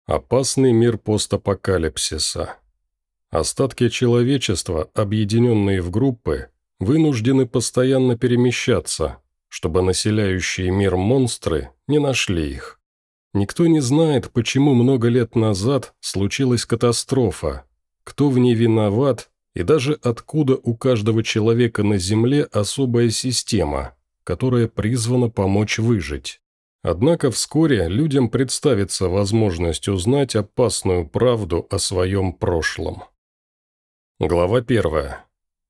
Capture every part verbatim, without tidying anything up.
Опасный мир постапокалипсиса. Остатки человечества, объединенные в группы, вынуждены постоянно перемещаться, чтобы населяющие мир монстры не нашли их. Никто не знает, почему много лет назад случилась катастрофа, кто в ней виноват и даже откуда у каждого человека на Земле особая система, которая призвана помочь выжить. Однако вскоре людям представится возможность узнать опасную правду о своем прошлом. Глава первая.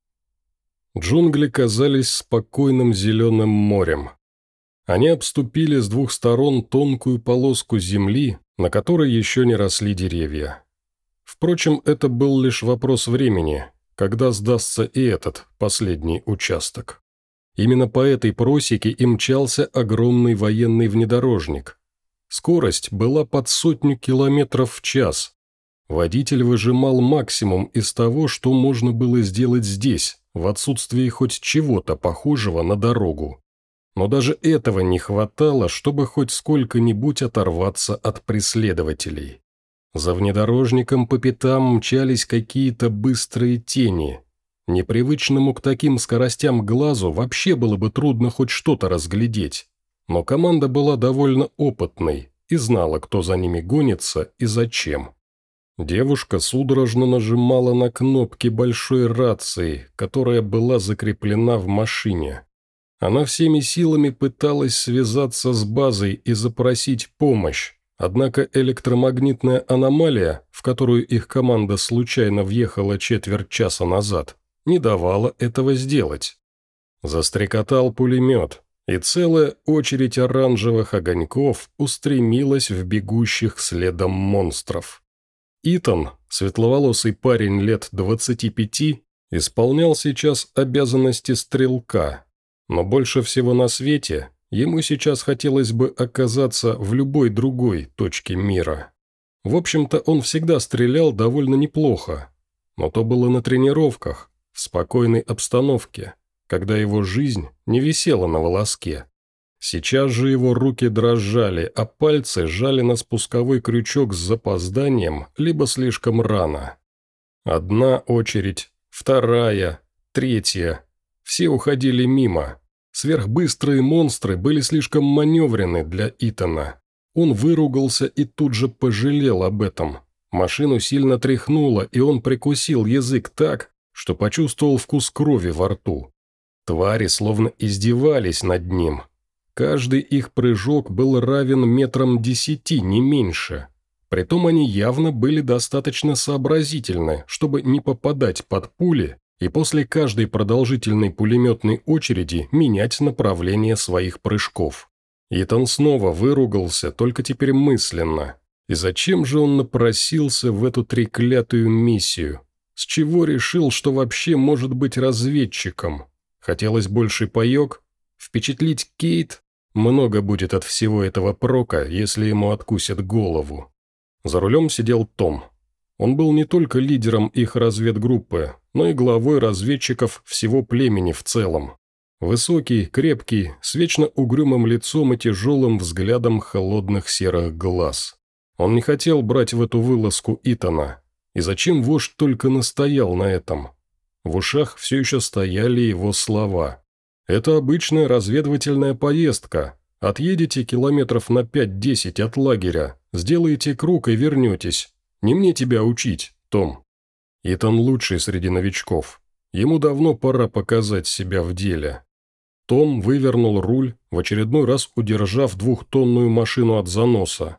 Джунгли казались спокойным зеленым морем. Они обступили с двух сторон тонкую полоску земли, на которой еще не росли деревья. Впрочем, это был лишь вопрос времени, когда сдастся и этот последний участок. Именно по этой просеке и мчался огромный военный внедорожник. Скорость была под сотню километров в час. Водитель выжимал максимум из того, что можно было сделать здесь, в отсутствии хоть чего-то похожего на дорогу. Но даже этого не хватало, чтобы хоть сколько-нибудь оторваться от преследователей. За внедорожником по пятам мчались какие-то быстрые тени. Непривычному к таким скоростям глазу вообще было бы трудно хоть что-то разглядеть. Но команда была довольно опытной и знала, кто за ними гонится и зачем. Девушка судорожно нажимала на кнопки большой рации, которая была закреплена в машине. Она всеми силами пыталась связаться с базой и запросить помощь, однако электромагнитная аномалия, в которую их команда случайно въехала четверть часа назад, не давала этого сделать. Застрекотал пулемет, и целая очередь оранжевых огоньков устремилась в бегущих следом монстров. Итан, светловолосый парень лет двадцати пяти, исполнял сейчас обязанности стрелка, но больше всего на свете ему сейчас хотелось бы оказаться в любой другой точке мира. В общем-то, он всегда стрелял довольно неплохо, но то было на тренировках, в спокойной обстановке, когда его жизнь не висела на волоске. Сейчас же его руки дрожали, а пальцы сжали на спусковой крючок с запозданием, либо слишком рано. Одна очередь, вторая, третья. Все уходили мимо. Сверхбыстрые монстры были слишком маневренны для Итана. Он выругался и тут же пожалел об этом. Машину сильно тряхнуло, и он прикусил язык так, что почувствовал вкус крови во рту. Твари словно издевались над ним. Каждый их прыжок был равен метрам десяти, не меньше. Притом они явно были достаточно сообразительны, чтобы не попадать под пули и после каждой продолжительной пулеметной очереди менять направление своих прыжков. Итан снова выругался, только теперь мысленно. И зачем же он напросился в эту треклятую миссию? С чего решил, что вообще может быть разведчиком? Хотелось больше паёк? Впечатлить Кейт? Много будет от всего этого прока, если ему откусят голову. За рулем сидел Том. Он был не только лидером их разведгруппы, но и главой разведчиков всего племени в целом. Высокий, крепкий, с вечно угрюмым лицом и тяжелым взглядом холодных серых глаз. Он не хотел брать в эту вылазку Итана. И зачем вождь только настоял на этом? В ушах все еще стояли его слова. «Это обычная разведывательная поездка. Отъедете километров на пять-десять от лагеря, сделаете круг и вернетесь. Не мне тебя учить, Том». Итан лучший среди новичков. Ему давно пора показать себя в деле. Том вывернул руль, в очередной раз удержав двухтонную машину от заноса.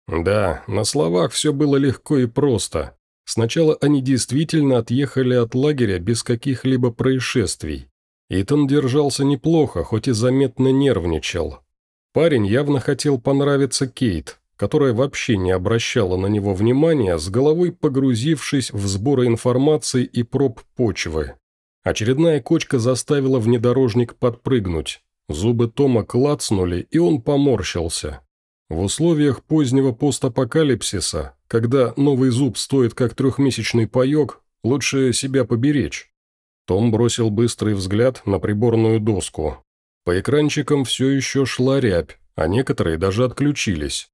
Да, на словах все было легко и просто. Сначала они действительно отъехали от лагеря без каких-либо происшествий. Итан держался неплохо, хоть и заметно нервничал. Парень явно хотел понравиться Кейт, которая вообще не обращала на него внимания, с головой погрузившись в сборы информации и проб почвы. Очередная кочка заставила внедорожник подпрыгнуть. Зубы Тома клацнули, и он поморщился. В условиях позднего постапокалипсиса, когда новый зуб стоит как трехмесячный паёк, лучше себя поберечь. Том бросил быстрый взгляд на приборную доску. По экранчикам все еще шла рябь, а некоторые даже отключились.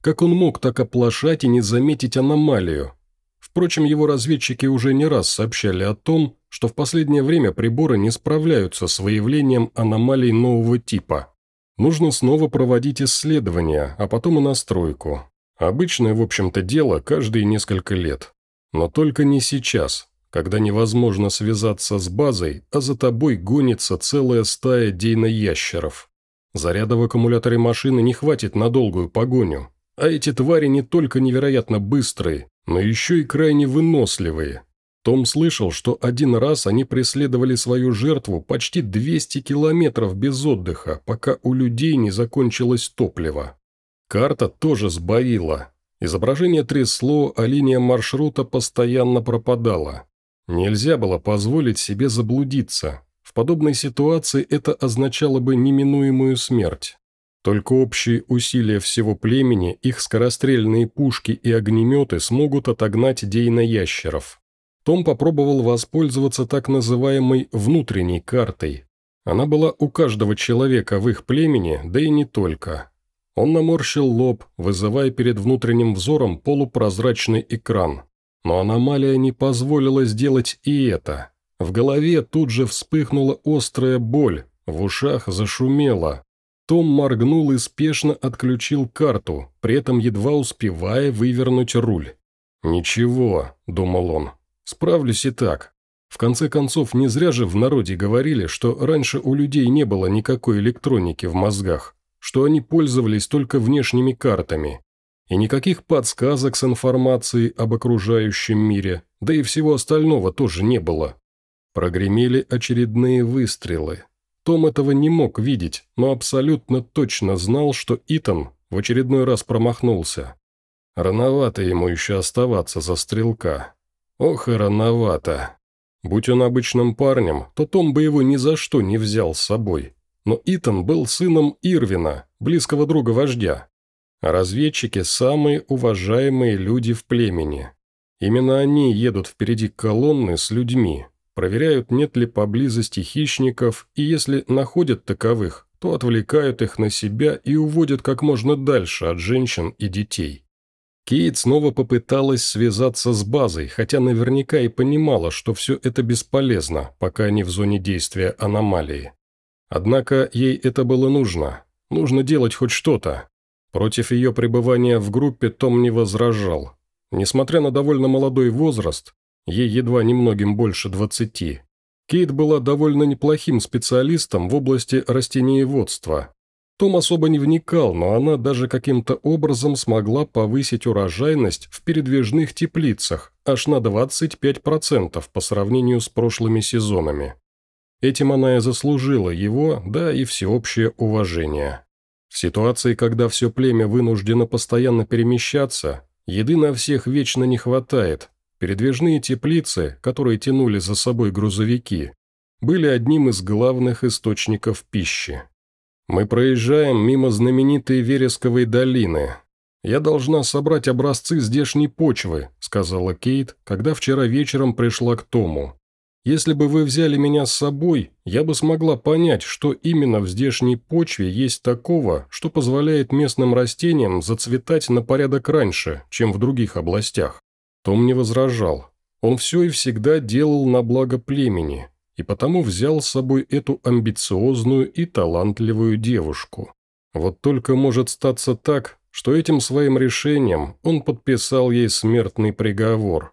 Как он мог так оплошать и не заметить аномалию? Впрочем, его разведчики уже не раз сообщали о том, что в последнее время приборы не справляются с выявлением аномалий нового типа. Нужно снова проводить исследования, а потом и настройку. Обычное, в общем-то, дело каждые несколько лет. Но только не сейчас, когда невозможно связаться с базой, а за тобой гонится целая стая дейноящеров. Заряда в аккумуляторе машины не хватит на долгую погоню. А эти твари не только невероятно быстрые, но еще и крайне выносливые. Том слышал, что один раз они преследовали свою жертву почти двести километров без отдыха, пока у людей не закончилось топливо. Карта тоже сбоила. Изображение трясло, а линия маршрута постоянно пропадала. Нельзя было позволить себе заблудиться. В подобной ситуации это означало бы неминуемую смерть. Только общие усилия всего племени, их скорострельные пушки и огнеметы смогут отогнать дейноящеров. Том попробовал воспользоваться так называемой «внутренней картой». Она была у каждого человека в их племени, да и не только. Он наморщил лоб, вызывая перед внутренним взором полупрозрачный экран. Но аномалия не позволила сделать и это. В голове тут же вспыхнула острая боль, в ушах зашумело. Том моргнул и спешно отключил карту, при этом едва успевая вывернуть руль. «Ничего», – думал он, – «справлюсь и так. В конце концов, не зря же в народе говорили, что раньше у людей не было никакой электроники в мозгах, что они пользовались только внешними картами. И никаких подсказок с информацией об окружающем мире, да и всего остального тоже не было». Прогремели очередные выстрелы. Том этого не мог видеть, но абсолютно точно знал, что Итан в очередной раз промахнулся. Рановато ему еще оставаться за стрелка. Ох и рановато. Будь он обычным парнем, то Том бы его ни за что не взял с собой. Но Итан был сыном Ирвина, близкого друга вождя. А разведчики – самые уважаемые люди в племени. Именно они едут впереди колонны с людьми. Проверяют, нет ли поблизости хищников, и если находят таковых, то отвлекают их на себя и уводят как можно дальше от женщин и детей. Кейт снова попыталась связаться с базой, хотя наверняка и понимала, что все это бесполезно, пока они в зоне действия аномалии. Однако ей это было нужно. Нужно делать хоть что-то. Против ее пребывания в группе Том не возражал. Несмотря на довольно молодой возраст, ей едва немногим больше двадцати, Кейт была довольно неплохим специалистом в области растениеводства. Том особо не вникал, но она даже каким-то образом смогла повысить урожайность в передвижных теплицах аж на двадцать пять процентов по сравнению с прошлыми сезонами. Этим она и заслужила его, да и всеобщее уважение. В ситуации, когда все племя вынуждено постоянно перемещаться, еды на всех вечно не хватает. Передвижные теплицы, которые тянули за собой грузовики, были одним из главных источников пищи. «Мы проезжаем мимо знаменитой Вересковой долины. Я должна собрать образцы здешней почвы», – сказала Кейт, когда вчера вечером пришла к Тому. «Если бы вы взяли меня с собой, я бы смогла понять, что именно в здешней почве есть такого, что позволяет местным растениям зацветать на порядок раньше, чем в других областях». Том не возражал. Он все и всегда делал на благо племени, и потому взял с собой эту амбициозную и талантливую девушку. Вот только может статься так, что этим своим решением он подписал ей смертный приговор.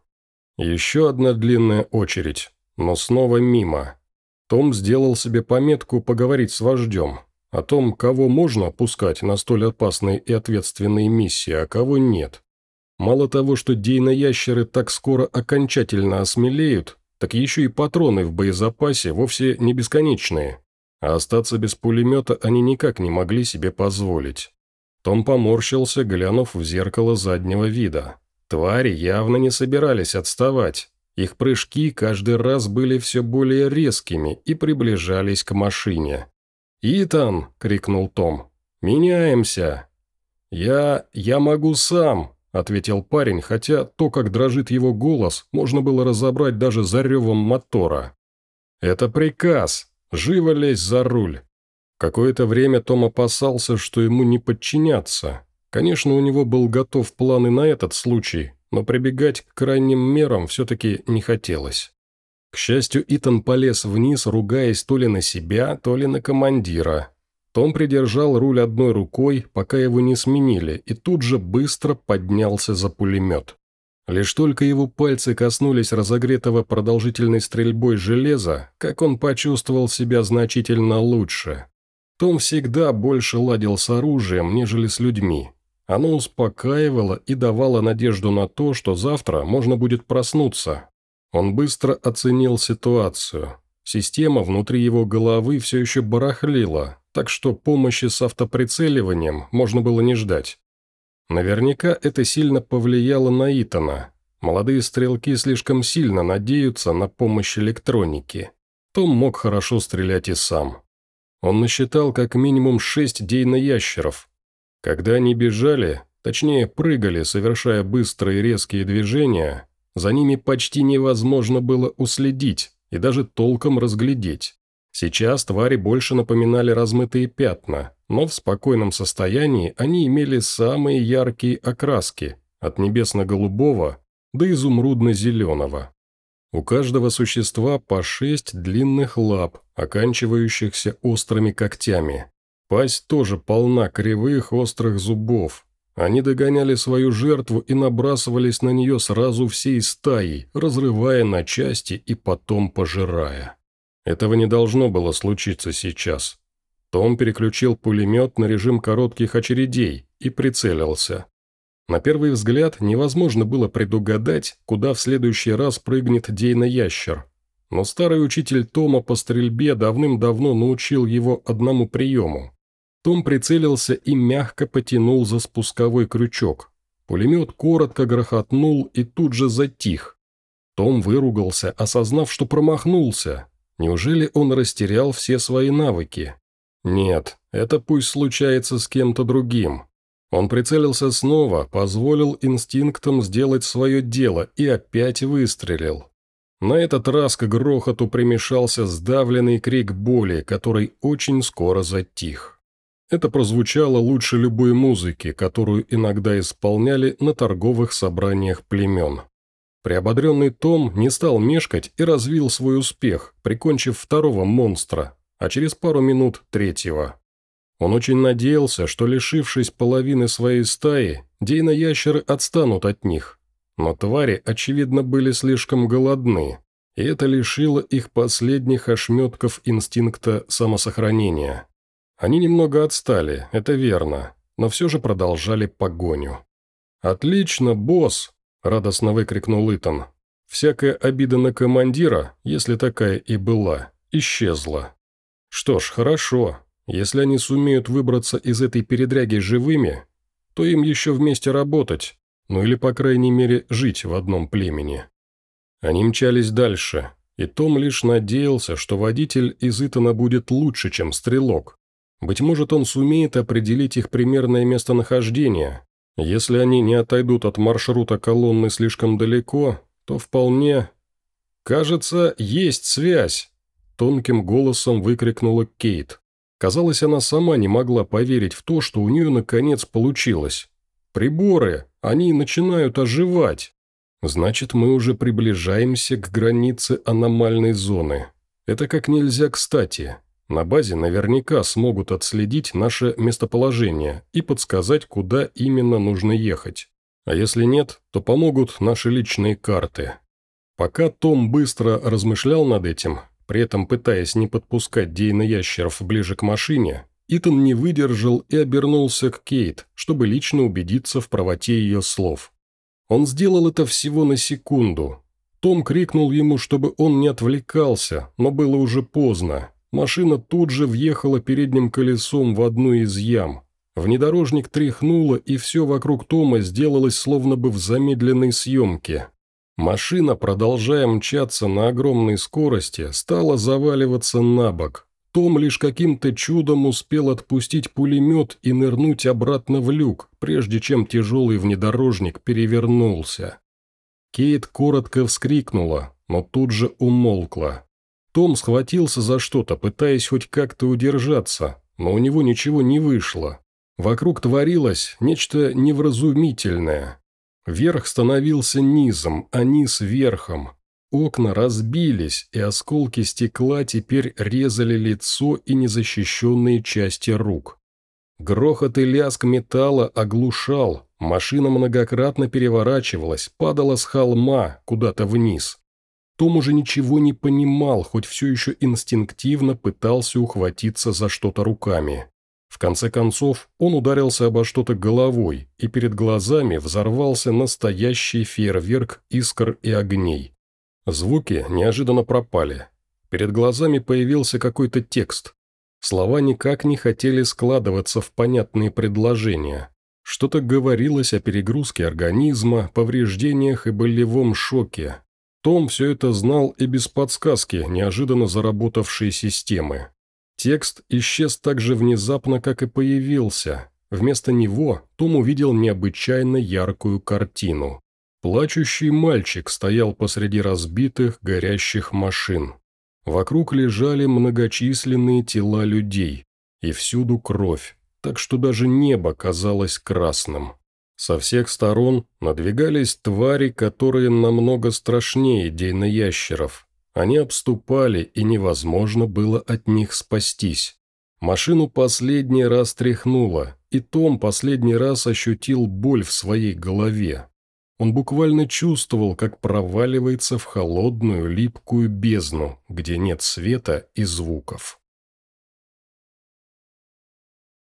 Еще одна длинная очередь, но снова мимо. Том сделал себе пометку поговорить с вождем, о том, кого можно пускать на столь опасные и ответственные миссии, а кого нет. Мало того, что дейноящеры так скоро окончательно осмелеют, так еще и патроны в боезапасе вовсе не бесконечные, а остаться без пулемета они никак не могли себе позволить. Том поморщился, глянув в зеркало заднего вида. Твари явно не собирались отставать. Их прыжки каждый раз были все более резкими и приближались к машине. «Итан!» – крикнул Том. «Меняемся!» «Я... я могу сам!» – ответил парень, хотя то, как дрожит его голос, можно было разобрать даже за ревом мотора. «Это приказ! Живо лезь за руль!» Какое-то время Том опасался, что ему не подчинятся. Конечно, у него был готов план и на этот случай, но прибегать к крайним мерам все-таки не хотелось. К счастью, Итан полез вниз, ругаясь то ли на себя, то ли на командира. Том придержал руль одной рукой, пока его не сменили, и тут же быстро поднялся за пулемет. Лишь только его пальцы коснулись разогретого продолжительной стрельбой железа, как он почувствовал себя значительно лучше. Том всегда больше ладил с оружием, нежели с людьми. Оно успокаивало и давало надежду на то, что завтра можно будет проснуться. Он быстро оценил ситуацию. Система внутри его головы все еще барахлила, так что помощи с автоприцеливанием можно было не ждать. Наверняка это сильно повлияло на Итана. Молодые стрелки слишком сильно надеются на помощь электроники. Том мог хорошо стрелять и сам. Он насчитал как минимум шесть дейноящеров. Когда они бежали, точнее прыгали, совершая быстрые резкие движения, за ними почти невозможно было уследить и даже толком разглядеть. Сейчас твари больше напоминали размытые пятна, но в спокойном состоянии они имели самые яркие окраски, от небесно-голубого до изумрудно-зеленого. У каждого существа по шесть длинных лап, оканчивающихся острыми когтями. Пасть тоже полна кривых острых зубов. Они догоняли свою жертву и набрасывались на нее сразу всей стаей, разрывая на части и потом пожирая. Этого не должно было случиться сейчас. Том переключил пулемет на режим коротких очередей и прицелился. На первый взгляд невозможно было предугадать, куда в следующий раз прыгнет дейноящер. Но старый учитель Тома по стрельбе давным-давно научил его одному приему. Том прицелился и мягко потянул за спусковой крючок. Пулемет коротко грохотнул и тут же затих. Том выругался, осознав, что промахнулся. Неужели он растерял все свои навыки? Нет, это пусть случается с кем-то другим. Он прицелился снова, позволил инстинктам сделать свое дело и опять выстрелил. На этот раз к грохоту примешался сдавленный крик боли, который очень скоро затих. Это прозвучало лучше любой музыки, которую иногда исполняли на торговых собраниях племен. Приободренный Том не стал мешкать и развил свой успех, прикончив второго монстра, а через пару минут третьего. Он очень надеялся, что, лишившись половины своей стаи, дейноящеры отстанут от них. Но твари, очевидно, были слишком голодны, и это лишило их последних ошметков инстинкта самосохранения. Они немного отстали, это верно, но все же продолжали погоню. «Отлично, босс!» – радостно выкрикнул Итан. Всякая обида на командира, если такая и была, исчезла. Что ж, хорошо. Если они сумеют выбраться из этой передряги живыми, то им еще вместе работать, ну или, по крайней мере, жить в одном племени. Они мчались дальше, и Том лишь надеялся, что водитель из Итана будет лучше, чем стрелок. Быть может, он сумеет определить их примерное местонахождение. Если они не отойдут от маршрута колонны слишком далеко, то вполне... «Кажется, есть связь!» – тонким голосом выкрикнула Кейт. Казалось, она сама не могла поверить в то, что у нее наконец получилось. «Приборы! Они начинают оживать!» «Значит, мы уже приближаемся к границе аномальной зоны. Это как нельзя кстати. На базе наверняка смогут отследить наше местоположение и подсказать, куда именно нужно ехать. А если нет, то помогут наши личные карты». Пока Том быстро размышлял над этим, при этом пытаясь не подпускать дейноящеров ближе к машине, Итан не выдержал и обернулся к Кейт, чтобы лично убедиться в правоте ее слов. Он сделал это всего на секунду. Том крикнул ему, чтобы он не отвлекался, но было уже поздно. Машина тут же въехала передним колесом в одну из ям. Внедорожник тряхнуло, и все вокруг Тома сделалось словно бы в замедленной съемке. Машина, продолжая мчаться на огромной скорости, стала заваливаться на бок. Том лишь каким-то чудом успел отпустить пулемет и нырнуть обратно в люк, прежде чем тяжелый внедорожник перевернулся. Кейт коротко вскрикнула, но тут же умолкла. Том схватился за что-то, пытаясь хоть как-то удержаться, но у него ничего не вышло. Вокруг творилось нечто невразумительное. Верх становился низом, а низ верхом. Окна разбились, и осколки стекла теперь резали лицо и незащищенные части рук. Грохот и лязг металла оглушал, машина многократно переворачивалась, падала с холма куда-то вниз. Том уже ничего не понимал, хоть все еще инстинктивно пытался ухватиться за что-то руками. В конце концов, он ударился обо что-то головой, и перед глазами взорвался настоящий фейерверк искр и огней. Звуки неожиданно пропали. Перед глазами появился какой-то текст. Слова никак не хотели складываться в понятные предложения. Что-то говорилось о перегрузке организма, повреждениях и болевом шоке. Том все это знал и без подсказки неожиданно заработавшей системы. Текст исчез так же внезапно, как и появился. Вместо него Том увидел необычайно яркую картину. Плачущий мальчик стоял посреди разбитых, горящих машин. Вокруг лежали многочисленные тела людей, и всюду кровь, так что даже небо казалось красным. Со всех сторон надвигались твари, которые намного страшнее дейноящеров. Они обступали, и невозможно было от них спастись. Машину последний раз тряхнуло, и Том последний раз ощутил боль в своей голове. Он буквально чувствовал, как проваливается в холодную, липкую бездну, где нет света и звуков.